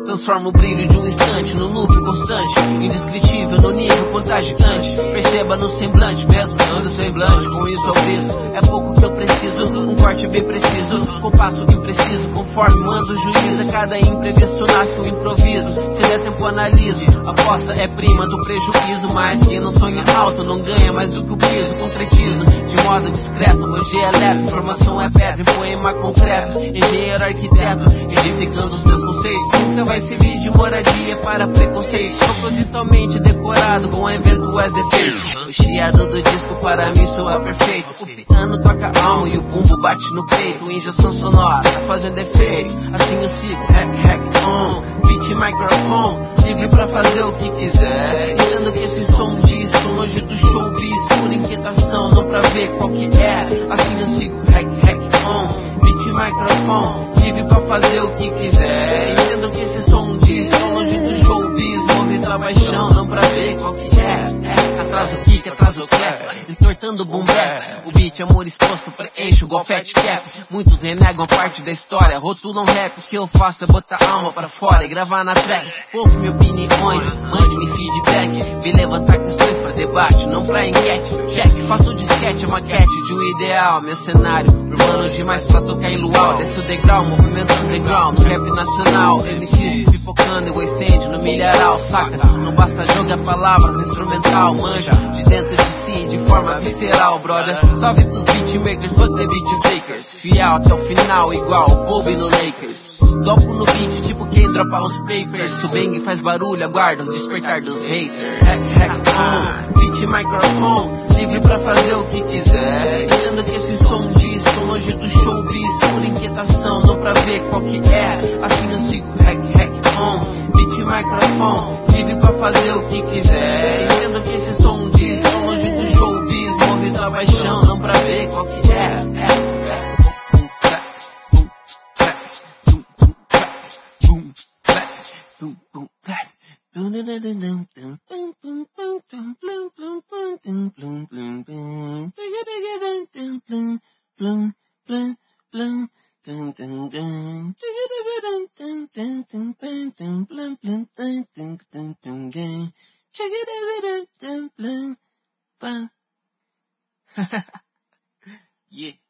Transforma o brilho de um instante num loop constante, indescritível no nível contagiante. Perceba no semblante, mesmo dando semblante. Com isso eu briso, é pouco que eu preciso. Um corte bem preciso, compasso impreciso. Conforme manda o juiz, a cada imprevisto nasce um improviso. Se der tempo analiso, aposta é prima do prejuízo. Mas quem não sonha alto não ganha mais do que o piso. Concretizo de modo discreto, meu G é leve, informação é pedra, em poema concreto. Engenheiro, arquiteto, edificando os meus conceitos. Nunca vai servir de moradia para preconceito. Propositalmente decorado com eventuais defeitos. O chiado do disco para mim soa perfeito. O piano toca alma e o bumbo bate no peito. Injeção sonora tá fazendo efeito. Assim eu sigo, hack, on. Beat microphone, livre pra fazer o que quiser. Entendo que esse som diz, tô longe do showbiz. Por inquietação, não pra ver qual que é. Assim eu sigo, hack, on. Beat microphone, livre pra fazer o que quiser. Entendo que esse som diz, tô longe do showbiz. Movido a paixão, não pra ver qual que é. Atrás o kick, atrás o clap, entortando o boom bap. O beat, amor exposto, preenche o golfete cap. Muitos renegam parte da história, rotulam rap. O que eu faço é botar a alma pra fora e gravar na track. Poupe-me opiniões, mande-me feedback. Vem levantar questões pra debate, não pra enquete. Check, faço o disquete, a maquete de um ideal. Meu cenário, urbano demais pra tocar em luau. Desce o degrau, movimento underground, no rap nacional. MCs pipocando e o incêndio no milharal, saca? Não basta jogar palavras, instrumental, manja. De dentro de si, de forma visceral, brother. Salve pros beatmakers, fuck the beat takers. Fiel até o final, igual o Kobe no Lakers. Dopo no beat, tipo quem dropa os papers. Se o bang faz barulho, aguarda o despertar dos haters. Hack on, beat microphone, livre pra fazer o que quiser. Entendo que esse som diz, tô longe do showbiz. Por inquietação, não pra ver qual que é. Assim eu sigo, hack on, beat microphone, livre pra fazer o que quiser. Entendo que esse som diz, tô longe do showbiz. Movido a paixão, não pra ver qual que é. Yeah.